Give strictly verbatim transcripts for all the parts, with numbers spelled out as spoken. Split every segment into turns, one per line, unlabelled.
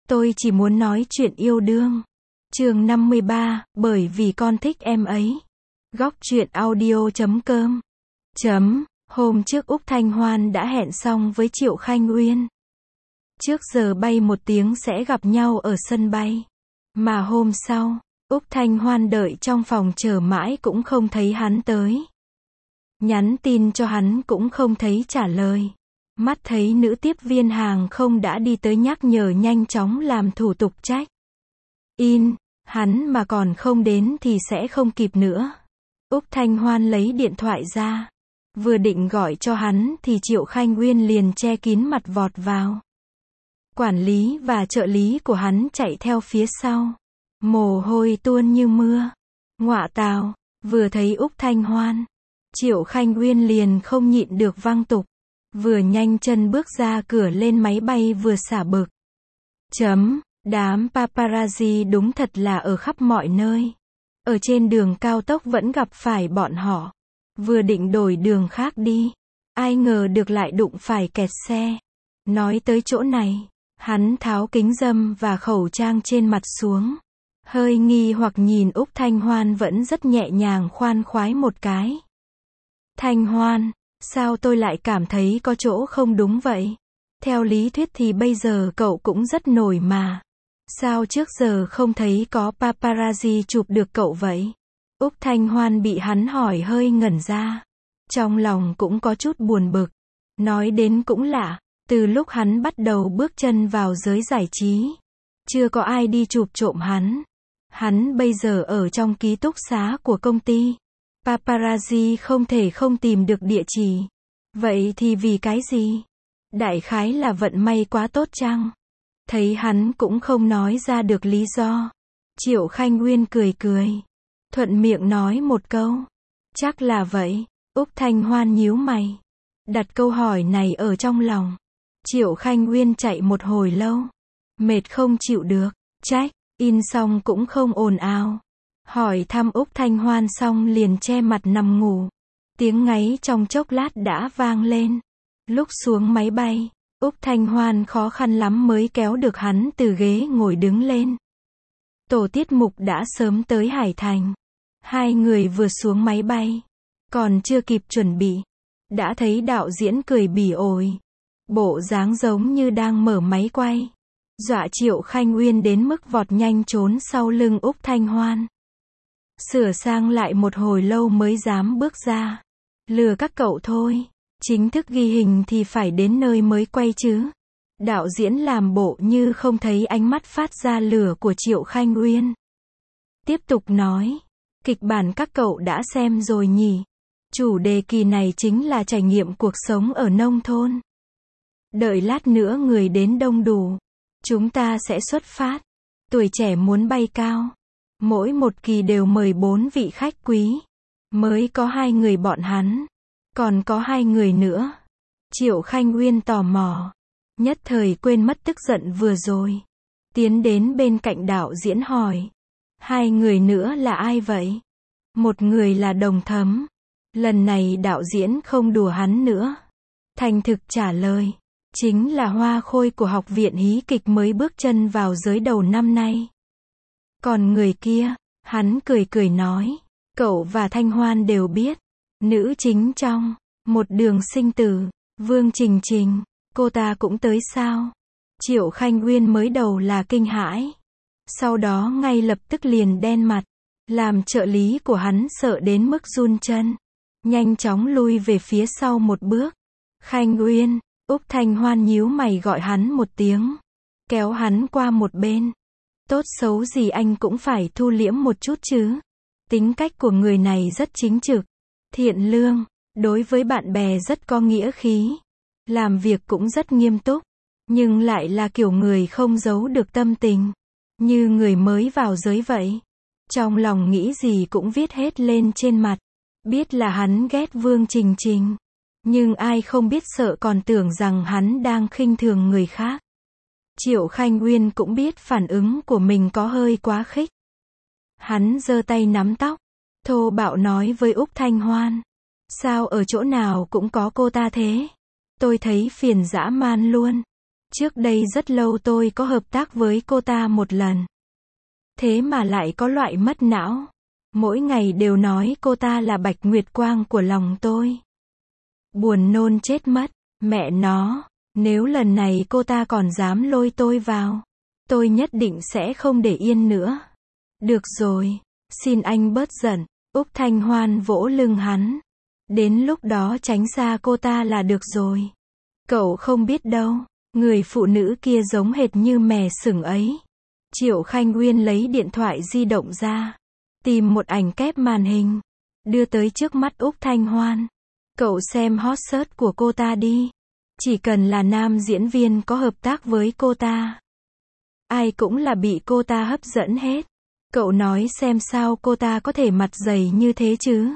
Tôi chỉ muốn nói chuyện yêu đương. Chương năm mươi ba, bởi vì con thích em ấy. Góc truyện audio chấm com. Chấm, hôm trước Úc Thanh Hoan đã hẹn xong với Triệu Khanh Uyên. Trước giờ bay một tiếng sẽ gặp nhau ở sân bay. Mà hôm sau, Úc Thanh Hoan đợi trong phòng chờ mãi cũng không thấy hắn tới. Nhắn tin cho hắn cũng không thấy trả lời. Mắt thấy nữ tiếp viên hàng không đã đi tới nhắc nhở nhanh chóng làm thủ tục check in, hắn mà còn không đến thì sẽ không kịp nữa. Úc Thanh Hoan lấy điện thoại ra, vừa định gọi cho hắn thì Triệu Khanh Uyên liền che kín mặt vọt vào. Quản lý và trợ lý của hắn chạy theo phía sau, mồ hôi tuôn như mưa. Ngọa tào, vừa thấy Úc Thanh Hoan, Triệu Khanh Uyên liền không nhịn được văng tục. Vừa nhanh chân bước ra cửa lên máy bay vừa xả bực. Chấm, đám paparazzi đúng thật là ở khắp mọi nơi. Ở trên đường cao tốc vẫn gặp phải bọn họ. Vừa định đổi đường khác đi, ai ngờ được lại đụng phải kẹt xe. Nói tới chỗ này, hắn tháo kính râm và khẩu trang trên mặt xuống. Hơi nghi hoặc nhìn Úc Thanh Hoan vẫn rất nhẹ nhàng khoan khoái một cái. Thanh Hoan, sao tôi lại cảm thấy có chỗ không đúng vậy? Theo lý thuyết thì bây giờ cậu cũng rất nổi mà. Sao trước giờ không thấy có paparazzi chụp được cậu vậy? Úc Thanh Hoan bị hắn hỏi hơi ngẩn ra. Trong lòng cũng có chút buồn bực. Nói đến cũng lạ, từ lúc hắn bắt đầu bước chân vào giới giải trí, chưa có ai đi chụp trộm hắn. Hắn bây giờ ở trong ký túc xá của công ty. Paparazzi không thể không tìm được địa chỉ. Vậy thì vì cái gì? Đại khái là vận may quá tốt chăng? Thấy hắn cũng không nói ra được lý do. Triệu Khanh Uyên cười cười. Thuận miệng nói một câu. Chắc là vậy. Úc Thanh Hoan nhíu mày. Đặt câu hỏi này ở trong lòng. Triệu Khanh Uyên chạy một hồi lâu. Mệt không chịu được. Check in xong cũng không ồn ào. Hỏi thăm Úc Thanh Hoan xong liền che mặt nằm ngủ. Tiếng ngáy trong chốc lát đã vang lên. Lúc xuống máy bay, Úc Thanh Hoan khó khăn lắm mới kéo được hắn từ ghế ngồi đứng lên. Tổ tiết mục đã sớm tới Hải Thành. Hai người vừa xuống máy bay, còn chưa kịp chuẩn bị, đã thấy đạo diễn cười bỉ ổi. Bộ dáng giống như đang mở máy quay. Dọa Triệu Khanh Uyên đến mức vọt nhanh trốn sau lưng Úc Thanh Hoan. Sửa sang lại một hồi lâu mới dám bước ra. Lừa các cậu thôi. Chính thức ghi hình thì phải đến nơi mới quay chứ. Đạo diễn làm bộ như không thấy ánh mắt phát ra lửa của Triệu Khanh Uyên. Tiếp tục nói. Kịch bản các cậu đã xem rồi nhỉ. Chủ đề kỳ này chính là trải nghiệm cuộc sống ở nông thôn. Đợi lát nữa người đến đông đủ, chúng ta sẽ xuất phát. Tuổi trẻ muốn bay cao. Mỗi một kỳ đều mời bốn vị khách quý. Mới có hai người bọn hắn. Còn có hai người nữa. Triệu Khanh Uyên tò mò. Nhất thời quên mất tức giận vừa rồi. Tiến đến bên cạnh đạo diễn hỏi. Hai người nữa là ai vậy? Một người là Đồng Thấm. Lần này đạo diễn không đùa hắn nữa. Thành thực trả lời. Chính là hoa khôi của học viện hí kịch mới bước chân vào giới đầu năm nay. Còn người kia, hắn cười cười nói. Cậu và Thanh Hoan đều biết. Nữ chính trong Một Đường Sinh Tử, Vương Trình Trình. Cô ta cũng tới sao? Triệu Khanh Uyên mới đầu là kinh hãi. Sau đó ngay lập tức liền đen mặt. Làm trợ lý của hắn sợ đến mức run chân. Nhanh chóng lui về phía sau một bước. Khanh Uyên. Úc Thanh Hoan nhíu mày gọi hắn một tiếng. Kéo hắn qua một bên. Tốt xấu gì anh cũng phải thu liễm một chút chứ. Tính cách của người này rất chính trực, thiện lương, đối với bạn bè rất có nghĩa khí. Làm việc cũng rất nghiêm túc, nhưng lại là kiểu người không giấu được tâm tình. Như người mới vào giới vậy. Trong lòng nghĩ gì cũng viết hết lên trên mặt. Biết là hắn ghét Vương Trình Trình. Nhưng ai không biết sợ còn tưởng rằng hắn đang khinh thường người khác. Triệu Khanh Uyên cũng biết phản ứng của mình có hơi quá khích. Hắn giơ tay nắm tóc, thô bạo nói với Úc Thanh Hoan. Sao ở chỗ nào cũng có cô ta thế? Tôi thấy phiền dã man luôn. Trước đây rất lâu tôi có hợp tác với cô ta một lần. Thế mà lại có loại mất não. Mỗi ngày đều nói cô ta là bạch nguyệt quang của lòng tôi. Buồn nôn chết mất. Mẹ nó, nếu lần này cô ta còn dám lôi tôi vào, tôi nhất định sẽ không để yên nữa. Được rồi, xin anh bớt giận. Úc Thanh Hoan vỗ lưng hắn. Đến lúc đó tránh xa cô ta là được rồi. Cậu không biết đâu, người phụ nữ kia giống hệt như mè sừng ấy. Triệu Khanh Uyên lấy điện thoại di động ra, tìm một ảnh kép màn hình, đưa tới trước mắt Úc Thanh Hoan. Cậu xem hot search của cô ta đi. Chỉ cần là nam diễn viên có hợp tác với cô ta, ai cũng là bị cô ta hấp dẫn hết. Cậu nói xem sao cô ta có thể mặt dày như thế chứ.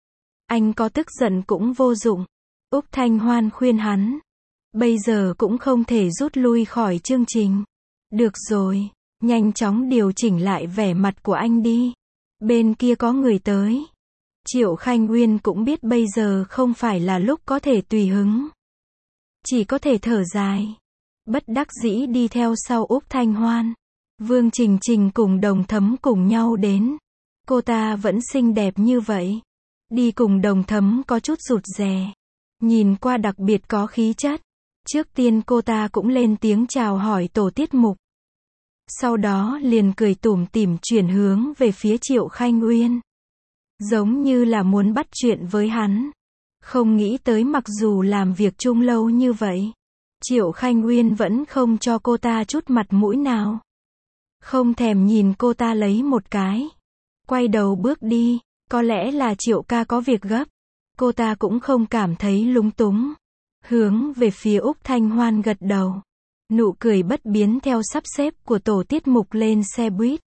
Anh có tức giận cũng vô dụng. Úc Thanh Hoan khuyên hắn. Bây giờ cũng không thể rút lui khỏi chương trình. Được rồi, nhanh chóng điều chỉnh lại vẻ mặt của anh đi. Bên kia có người tới. Triệu Khanh Uyên cũng biết bây giờ không phải là lúc có thể tùy hứng. Chỉ có thể thở dài. Bất đắc dĩ đi theo sau Úc Thanh Hoan. Vương Trình Trình cùng Đồng Thấm cùng nhau đến. Cô ta vẫn xinh đẹp như vậy. Đi cùng Đồng Thấm có chút rụt rè. Nhìn qua đặc biệt có khí chất. Trước tiên cô ta cũng lên tiếng chào hỏi tổ tiết mục. Sau đó liền cười tủm tỉm chuyển hướng về phía Triệu Khanh Uyên. Giống như là muốn bắt chuyện với hắn. Không nghĩ tới mặc dù làm việc chung lâu như vậy, Triệu Khanh Uyên vẫn không cho cô ta chút mặt mũi nào. Không thèm nhìn cô ta lấy một cái. Quay đầu bước đi, có lẽ là Triệu ca có việc gấp. Cô ta cũng không cảm thấy lúng túng. Hướng về phía Úc Thanh Hoan gật đầu. Nụ cười bất biến theo sắp xếp của tổ tiết mục lên xe buýt.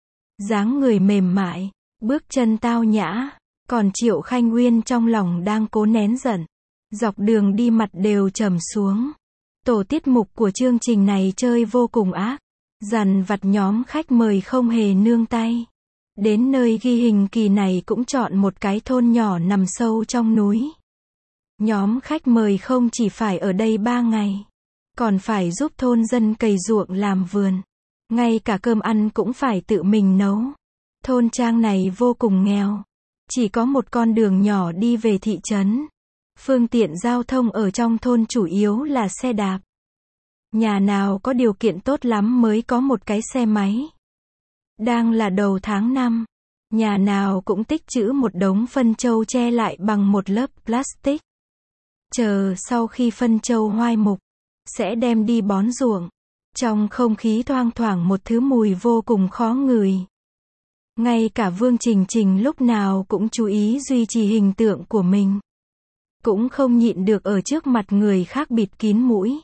Dáng người mềm mại, bước chân tao nhã. Còn Triệu Khanh Uyên trong lòng đang cố nén giận. Dọc đường đi mặt đều trầm xuống. Tổ tiết mục của chương trình này chơi vô cùng ác. Dằn vặt nhóm khách mời không hề nương tay. Đến nơi ghi hình kỳ này cũng chọn một cái thôn nhỏ nằm sâu trong núi. Nhóm khách mời không chỉ phải ở đây ba ngày, còn phải giúp thôn dân cày ruộng làm vườn. Ngay cả cơm ăn cũng phải tự mình nấu. Thôn trang này vô cùng nghèo. Chỉ có một con đường nhỏ đi về thị trấn. Phương tiện giao thông ở trong thôn chủ yếu là xe đạp. Nhà nào có điều kiện tốt lắm mới có một cái xe máy. Đang là đầu tháng năm. Nhà nào cũng tích trữ một đống phân trâu che lại bằng một lớp plastic. Chờ sau khi phân trâu hoai mục, sẽ đem đi bón ruộng. Trong không khí thoang thoảng một thứ mùi vô cùng khó ngửi. Ngay cả Vương Trình Trình lúc nào cũng chú ý duy trì hình tượng của mình. Cũng không nhịn được ở trước mặt người khác bịt kín mũi.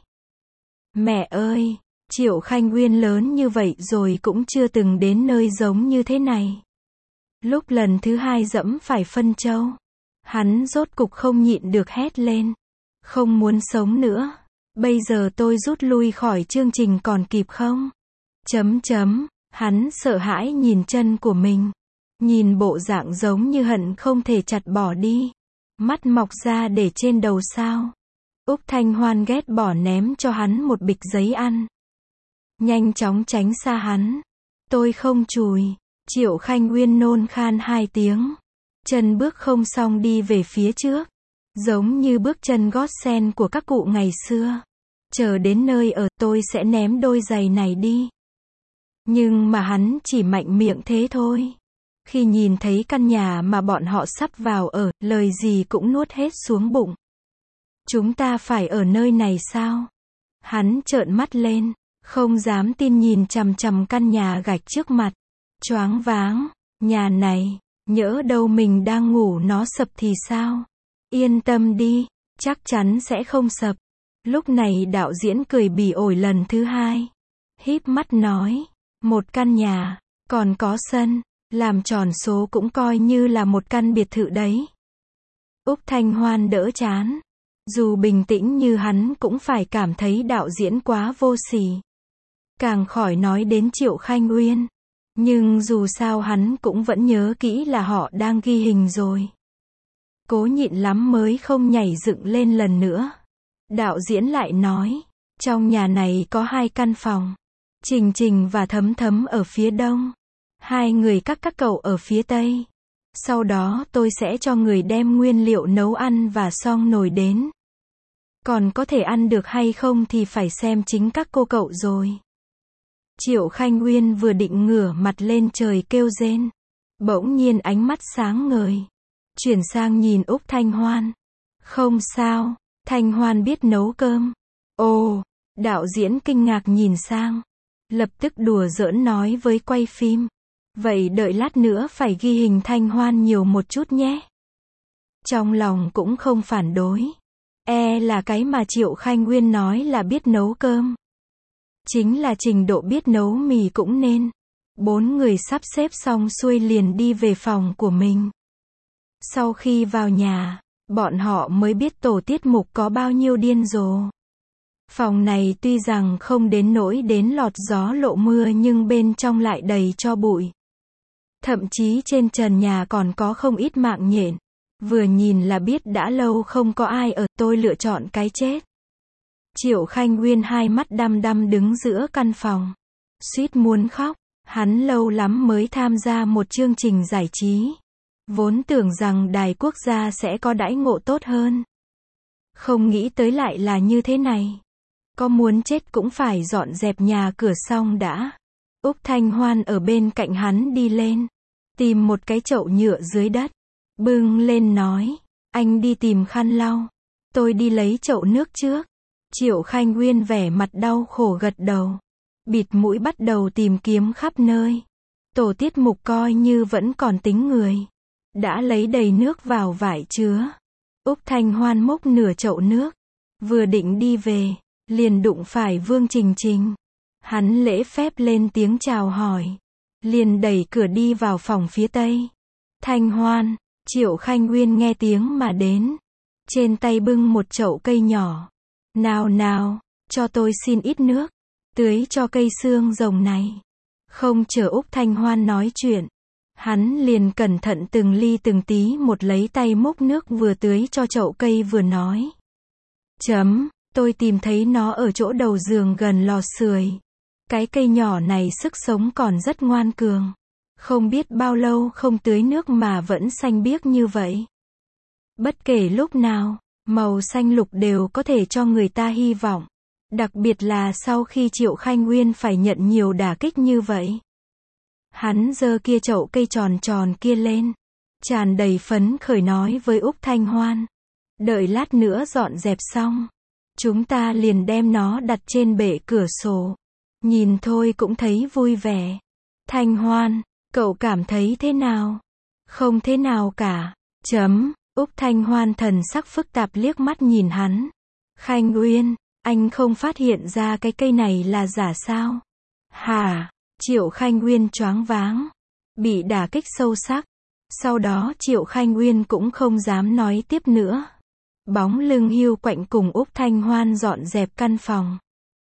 Mẹ ơi, Triệu Khanh Uyên lớn như vậy rồi cũng chưa từng đến nơi giống như thế này. Lúc lần thứ hai dẫm phải phân trâu, hắn rốt cục không nhịn được hét lên. Không muốn sống nữa. Bây giờ tôi rút lui khỏi chương trình còn kịp không? Chấm chấm. Hắn sợ hãi nhìn chân của mình. Nhìn bộ dạng giống như hận không thể chặt bỏ đi. Mắt mọc ra để trên đầu sao. Úc Thanh Hoan ghét bỏ ném cho hắn một bịch giấy ăn. Nhanh chóng tránh xa hắn. Tôi không chùi. Triệu Khanh Uyên nôn khan hai tiếng. Chân bước không xong đi về phía trước. Giống như bước chân gót sen của các cụ ngày xưa. Chờ đến nơi ở tôi sẽ ném đôi giày này đi. Nhưng mà hắn chỉ mạnh miệng thế thôi. Khi nhìn thấy căn nhà mà bọn họ sắp vào ở, lời gì cũng nuốt hết xuống bụng. Chúng ta phải ở nơi này sao? Hắn trợn mắt lên, không dám tin nhìn chằm chằm căn nhà gạch trước mặt. Choáng váng, nhà này, nhỡ đâu mình đang ngủ nó sập thì sao? Yên tâm đi, chắc chắn sẽ không sập. Lúc này đạo diễn cười bỉ ổi lần thứ hai. Híp mắt nói, một căn nhà, còn có sân, làm tròn số cũng coi như là một căn biệt thự đấy. Úc Thanh Hoan đỡ chán. Dù bình tĩnh như hắn cũng phải cảm thấy đạo diễn quá vô sỉ. Càng khỏi nói đến Triệu Khanh Uyên. Nhưng dù sao hắn cũng vẫn nhớ kỹ là họ đang ghi hình rồi. Cố nhịn lắm mới không nhảy dựng lên lần nữa. Đạo diễn lại nói, Trong nhà này có hai căn phòng. Trình Trình và Thấm Thấm ở phía đông. Hai người các các cậu ở phía tây. Sau đó tôi sẽ cho người đem nguyên liệu nấu ăn và xong nồi đến. Còn có thể ăn được hay không thì phải xem chính các cô cậu rồi. Triệu Khanh Uyên vừa định ngửa mặt lên trời kêu rên. Bỗng nhiên ánh mắt sáng ngời. Chuyển sang nhìn Úc Thanh Hoan. Không sao, Thanh Hoan biết nấu cơm. Ồ, đạo diễn kinh ngạc nhìn sang. Lập tức đùa giỡn nói với quay phim. Vậy đợi lát nữa phải ghi hình Thanh Hoan nhiều một chút nhé. Trong lòng cũng không phản đối. E là cái mà Triệu Khanh Uyên nói là biết nấu cơm. Chính là trình độ biết nấu mì cũng nên. Bốn người sắp xếp xong xuôi liền đi về phòng của mình. Sau khi vào nhà, bọn họ mới biết tổ tiết mục có bao nhiêu điên rồ. Phòng này tuy rằng không đến nỗi đến lọt gió lộ mưa nhưng bên trong lại đầy tro bụi. Thậm chí trên trần nhà còn có không ít mạng nhện. Vừa nhìn là biết đã lâu không có ai ở, tôi lựa chọn cái chết. Triệu Khanh Uyên hai mắt đăm đăm đứng giữa căn phòng. Suýt muốn khóc, hắn lâu lắm mới tham gia một chương trình giải trí. Vốn tưởng rằng đài quốc gia sẽ có đãi ngộ tốt hơn. Không nghĩ tới lại là như thế này. Có muốn chết cũng phải dọn dẹp nhà cửa xong đã. Úc Thanh Hoan ở bên cạnh hắn đi lên. Tìm một cái chậu nhựa dưới đất. Bưng lên nói. Anh đi tìm khăn lau. Tôi đi lấy chậu nước trước. Triệu Khanh Uyên vẻ mặt đau khổ gật đầu. Bịt mũi bắt đầu tìm kiếm khắp nơi. Tổ tiết mục coi như vẫn còn tính người. Đã lấy đầy nước vào vải chứa. Úc Thanh Hoan múc nửa chậu nước. Vừa định đi về, liền đụng phải Vương Trình Trình. Hắn lễ phép lên tiếng chào hỏi. Liền đẩy cửa đi vào phòng phía tây. Thanh Hoan, Triệu Khanh Uyên nghe tiếng mà đến. Trên tay bưng một chậu cây nhỏ. Nào nào, cho tôi xin ít nước. Tưới cho cây xương rồng này. Không chờ Úc Thanh Hoan nói chuyện. Hắn liền cẩn thận từng ly từng tí một lấy tay múc nước vừa tưới cho chậu cây vừa nói. Chấm, tôi tìm thấy nó ở chỗ đầu giường gần lò sưởi. Cái cây nhỏ này sức sống còn rất ngoan cường. Không biết bao lâu không tưới nước mà vẫn xanh biếc như vậy. Bất kể lúc nào, màu xanh lục đều có thể cho người ta hy vọng. Đặc biệt là sau khi Triệu Khanh Uyên phải nhận nhiều đả kích như vậy. Hắn giơ kia chậu cây tròn tròn kia lên. Tràn đầy phấn khởi nói với Úc Thanh Hoan. Đợi lát nữa dọn dẹp xong. Chúng ta liền đem nó đặt trên bệ cửa sổ. Nhìn thôi cũng thấy vui vẻ. Thanh Hoan, cậu cảm thấy thế nào? Không thế nào cả. Chấm, Úc Thanh Hoan thần sắc phức tạp liếc mắt nhìn hắn. Khanh Uyên, anh không phát hiện ra cái cây này là giả sao? Hả? Triệu Khanh Uyên choáng váng. Bị đả kích sâu sắc. Sau đó Triệu Khanh Uyên cũng không dám nói tiếp nữa. Bóng lưng hiu quạnh cùng Úc Thanh Hoan dọn dẹp căn phòng.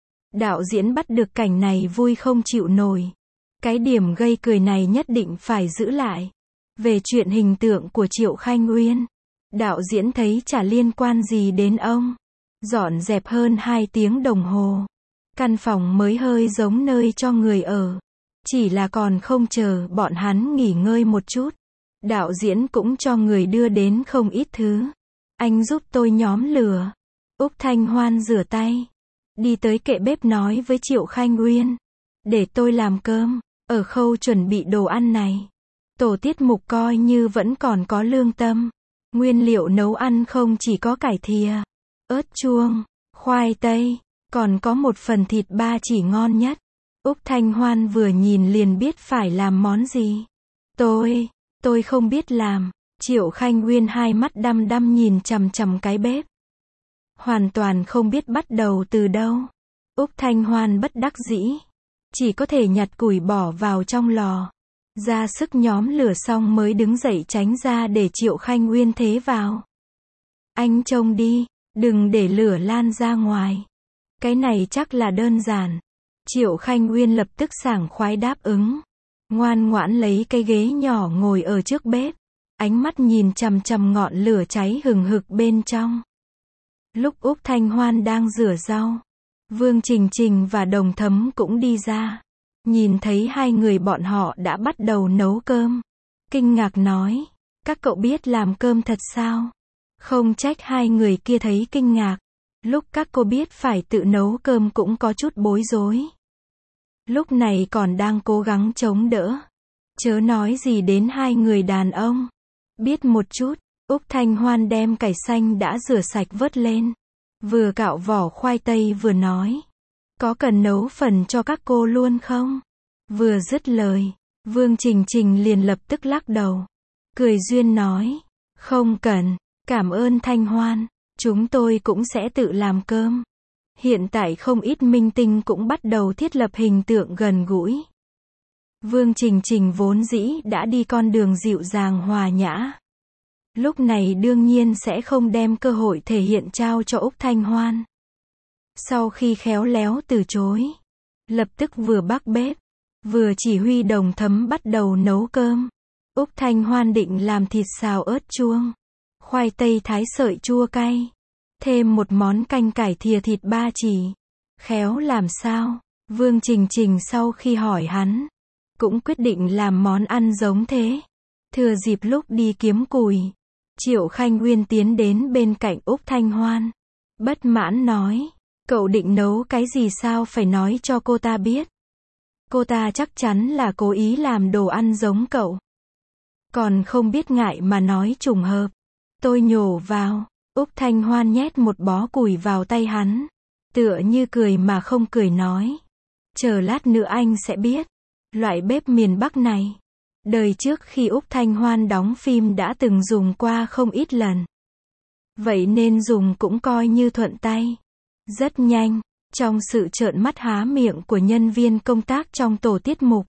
Đạo diễn bắt được cảnh này vui không chịu nổi. Cái điểm gây cười này nhất định phải giữ lại. Về chuyện hình tượng của Triệu Khanh Uyên, đạo diễn thấy chả liên quan gì đến ông. Dọn dẹp hơn hai tiếng đồng hồ. Căn phòng mới hơi giống nơi cho người ở. Chỉ là còn không chờ bọn hắn nghỉ ngơi một chút. Đạo diễn cũng cho người đưa đến không ít thứ. Anh giúp tôi nhóm lửa. Úc Thanh Hoan rửa tay. Đi tới kệ bếp nói với Triệu Khanh Uyên. Để tôi làm cơm. Ở khâu chuẩn bị đồ ăn này. Tổ tiết mục coi như vẫn còn có lương tâm. Nguyên liệu nấu ăn không chỉ có cải thìa, ớt chuông, khoai tây. Còn có một phần thịt ba chỉ ngon nhất. Úc Thanh Hoan vừa nhìn liền biết phải làm món gì. Tôi, tôi không biết làm. Triệu Khanh Uyên hai mắt đăm đăm nhìn chằm chằm cái bếp. Hoàn toàn không biết bắt đầu từ đâu. Úc Thanh Hoan bất đắc dĩ. Chỉ có thể nhặt củi bỏ vào trong lò. Ra sức nhóm lửa xong mới đứng dậy tránh ra để Triệu Khanh Uyên thế vào. Anh trông đi, đừng để lửa lan ra ngoài. Cái này chắc là đơn giản. Triệu Khanh Uyên lập tức sảng khoái đáp ứng. Ngoan ngoãn lấy cái ghế nhỏ ngồi ở trước bếp. Ánh mắt nhìn chằm chằm ngọn lửa cháy hừng hực bên trong. Lúc Úc Thanh Hoan đang rửa rau, Vương Trình Trình và Đồng Thấm cũng đi ra. Nhìn thấy hai người bọn họ đã bắt đầu nấu cơm. Kinh ngạc nói, các cậu biết làm cơm thật sao? Không trách hai người kia thấy kinh ngạc. Lúc các cô biết phải tự nấu cơm cũng có chút bối rối. Lúc này còn đang cố gắng chống đỡ. Chớ nói gì đến hai người đàn ông. Biết một chút, Úc Thanh Hoan đem cải xanh đã rửa sạch vớt lên. Vừa cạo vỏ khoai tây vừa nói. Có cần nấu phần cho các cô luôn không? Vừa dứt lời, Vương Trình Trình liền lập tức lắc đầu. Cười duyên nói. Không cần, cảm ơn Thanh Hoan. Chúng tôi cũng sẽ tự làm cơm. Hiện tại không ít minh tinh cũng bắt đầu thiết lập hình tượng gần gũi. Vương Trình Trình vốn dĩ đã đi con đường dịu dàng hòa nhã. Lúc này đương nhiên sẽ không đem cơ hội thể hiện trao cho Úc Thanh Hoan. Sau khi khéo léo từ chối, lập tức vừa bắc bếp, vừa chỉ huy Đồng Thấm bắt đầu nấu cơm. Úc Thanh Hoan định làm thịt xào ớt chuông, khoai tây thái sợi chua cay, thêm một món canh cải thìa thịt ba chỉ. Khéo làm sao? Vương Trình Trình sau khi hỏi hắn, cũng quyết định làm món ăn giống thế. Thừa dịp lúc đi kiếm củi, Triệu Khanh Uyên tiến đến bên cạnh Úc Thanh Hoan. Bất mãn nói, cậu định nấu cái gì sao phải nói cho cô ta biết. Cô ta chắc chắn là cố ý làm đồ ăn giống cậu. Còn không biết ngại mà nói trùng hợp. Tôi nhổ vào. Úc Thanh Hoan nhét một bó củi vào tay hắn. Tựa như cười mà không cười nói. Chờ lát nữa anh sẽ biết. Loại bếp miền Bắc này, đời trước khi Úc Thanh Hoan đóng phim đã từng dùng qua không ít lần. Vậy nên dùng cũng coi như thuận tay. Rất nhanh, trong sự trợn mắt há miệng của nhân viên công tác trong tổ tiết mục,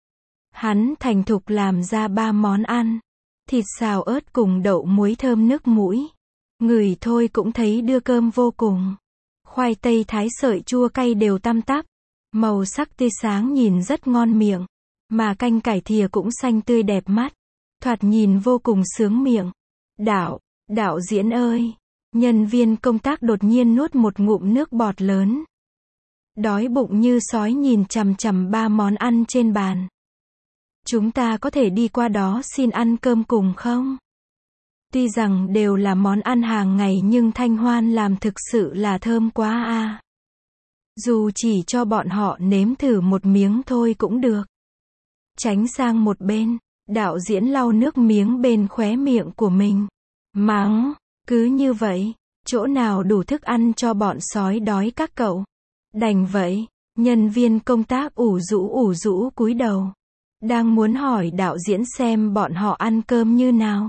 hắn thành thục làm ra ba món ăn. Thịt xào ớt cùng đậu muối thơm nước mũi. Ngửi thôi cũng thấy đưa cơm vô cùng. Khoai tây thái sợi chua cay đều tăm tắp. Màu sắc tươi sáng nhìn rất ngon miệng. Mà canh cải thìa cũng xanh tươi đẹp mắt. Thoạt nhìn vô cùng sướng miệng. Đạo, đạo diễn ơi! Nhân viên công tác đột nhiên nuốt một ngụm nước bọt lớn. Đói bụng như sói nhìn chằm chằm ba món ăn trên bàn. Chúng ta có thể đi qua đó xin ăn cơm cùng không? Tuy rằng đều là món ăn hàng ngày nhưng Thanh Hoan làm thực sự là thơm quá a. Dù chỉ cho bọn họ nếm thử một miếng thôi cũng được. Tránh sang một bên, đạo diễn lau nước miếng bên khóe miệng của mình. Mắng, cứ như vậy, chỗ nào đủ thức ăn cho bọn sói đói các cậu. Đành vậy, nhân viên công tác ủ rũ ủ rũ cúi đầu. Đang muốn hỏi đạo diễn xem bọn họ ăn cơm như nào.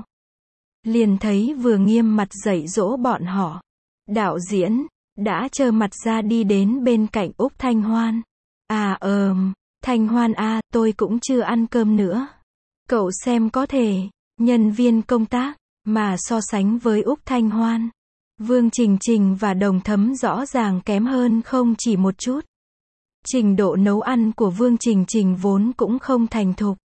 Liền thấy vừa nghiêm mặt dạy dỗ bọn họ. Đạo diễn đã trơ mặt ra đi đến bên cạnh Úc Thanh Hoan. À ờm, Thanh Hoan a, tôi cũng chưa ăn cơm nữa. Cậu xem có thể, nhân viên công tác, mà so sánh với Úc Thanh Hoan, Vương Trình Trình và Đồng Thấm rõ ràng kém hơn không chỉ một chút. Trình độ nấu ăn của Vương Trình Trình vốn cũng không thành thục.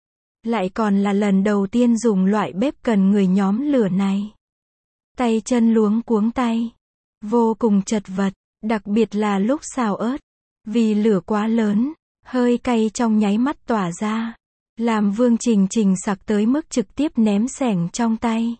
Lại còn là lần đầu tiên dùng loại bếp cần người nhóm lửa này. Tay chân luống cuống tay. Vô cùng chật vật, đặc biệt là lúc xào ớt. Vì lửa quá lớn, hơi cay trong nháy mắt tỏa ra. Làm Vương Trình Trình sặc tới mức trực tiếp ném xẻng trong tay.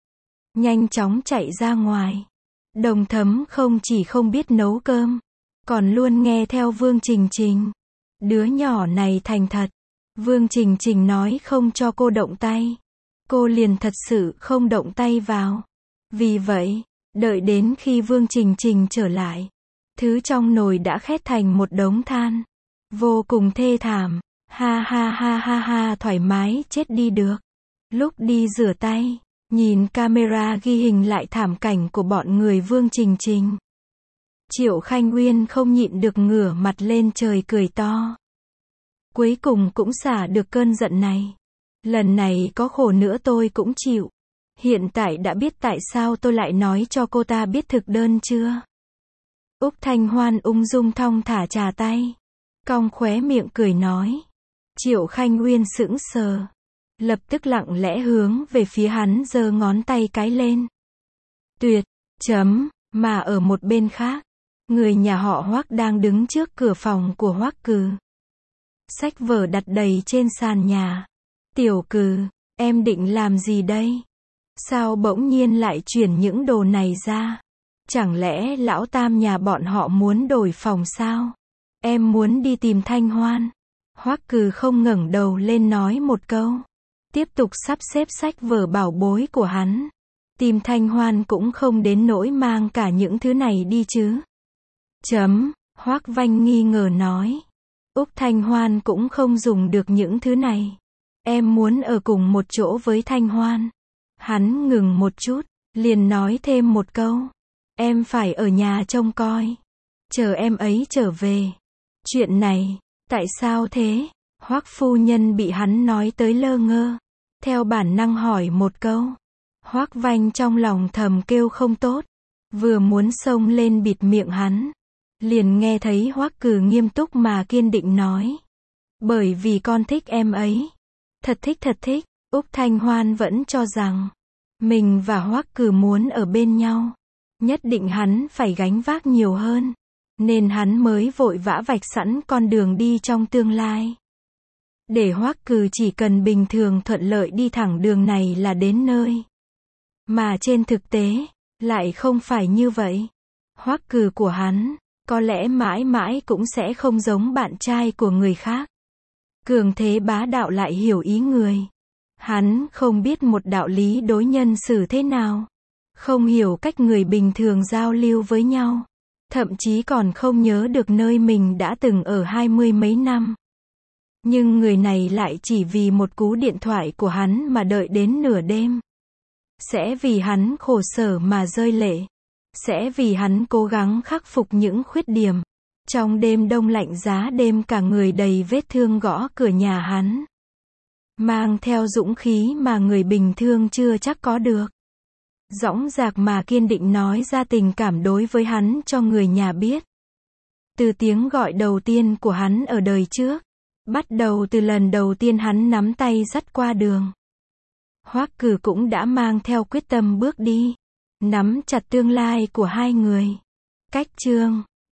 Nhanh chóng chạy ra ngoài. Đồng Thấm không chỉ không biết nấu cơm, còn luôn nghe theo Vương Trình Trình. Đứa nhỏ này thành thật. Vương Trình Trình nói không cho cô động tay. Cô liền thật sự không động tay vào. Vì vậy, đợi đến khi Vương Trình Trình trở lại, thứ trong nồi đã khét thành một đống than. Vô cùng thê thảm. Ha ha ha ha ha, thoải mái chết đi được. Lúc đi rửa tay, nhìn camera ghi hình lại thảm cảnh của bọn người Vương Trình Trình. Triệu Khanh Uyên không nhịn được ngửa mặt lên trời cười to. Cuối cùng cũng xả được cơn giận này. Lần này có khổ nữa tôi cũng chịu. Hiện tại đã biết tại sao tôi lại nói cho cô ta biết thực đơn chưa? Úc Thanh Hoan ung dung thong thả trà tay. Cong khóe miệng cười nói. Triệu Khanh Uyên sững sờ. Lập tức lặng lẽ hướng về phía hắn giơ ngón tay cái lên. Tuyệt, chấm, mà ở một bên khác. Người nhà họ Hoắc đang đứng trước cửa phòng của Hoắc Cừ. Sách vở đặt đầy trên sàn nhà. Tiểu Cừ, em định làm gì đây? Sao bỗng nhiên lại chuyển những đồ này ra? Chẳng lẽ lão tam nhà bọn họ muốn đổi phòng sao? Em muốn đi tìm Thanh Hoan. Hoắc Cừ không ngẩng đầu lên nói một câu. Tiếp tục sắp xếp sách vở bảo bối của hắn. Tìm Thanh Hoan cũng không đến nỗi mang cả những thứ này đi chứ. Chấm, Hoắc Vanh nghi ngờ nói. Úc Thanh Hoan cũng không dùng được những thứ này. Em muốn ở cùng một chỗ với Thanh Hoan. Hắn ngừng một chút, liền nói thêm một câu. Em phải ở nhà trông coi. Chờ em ấy trở về. Chuyện này, tại sao thế? Hoắc phu nhân bị hắn nói tới lơ ngơ. Theo bản năng hỏi một câu. Hoắc Vanh trong lòng thầm kêu không tốt. Vừa muốn xông lên bịt miệng hắn. Liền nghe thấy Hoắc Cừ nghiêm túc mà kiên định nói. Bởi vì con thích em ấy. Thật thích thật thích. Úc Thanh Hoan vẫn cho rằng. Mình và Hoắc Cừ muốn ở bên nhau. Nhất định hắn phải gánh vác nhiều hơn. Nên hắn mới vội vã vạch sẵn con đường đi trong tương lai. Để Hoắc Cừ chỉ cần bình thường thuận lợi đi thẳng đường này là đến nơi. Mà trên thực tế, lại không phải như vậy. Hoắc Cừ của hắn, có lẽ mãi mãi cũng sẽ không giống bạn trai của người khác. Cường thế bá đạo lại hiểu ý người. Hắn không biết một đạo lý đối nhân xử thế nào. Không hiểu cách người bình thường giao lưu với nhau. Thậm chí còn không nhớ được nơi mình đã từng ở hai mươi mấy năm. Nhưng người này lại chỉ vì một cú điện thoại của hắn mà đợi đến nửa đêm. Sẽ vì hắn khổ sở mà rơi lệ. Sẽ vì hắn cố gắng khắc phục những khuyết điểm. Trong đêm đông lạnh giá đêm cả người đầy vết thương gõ cửa nhà hắn. Mang theo dũng khí mà người bình thường chưa chắc có được. Dõng dạc mà kiên định nói ra tình cảm đối với hắn cho người nhà biết. Từ tiếng gọi đầu tiên của hắn ở đời trước. Bắt đầu từ lần đầu tiên hắn nắm tay dắt qua đường. Hoắc Cừ cũng đã mang theo quyết tâm bước đi. Nắm chặt tương lai của hai người. Cách chương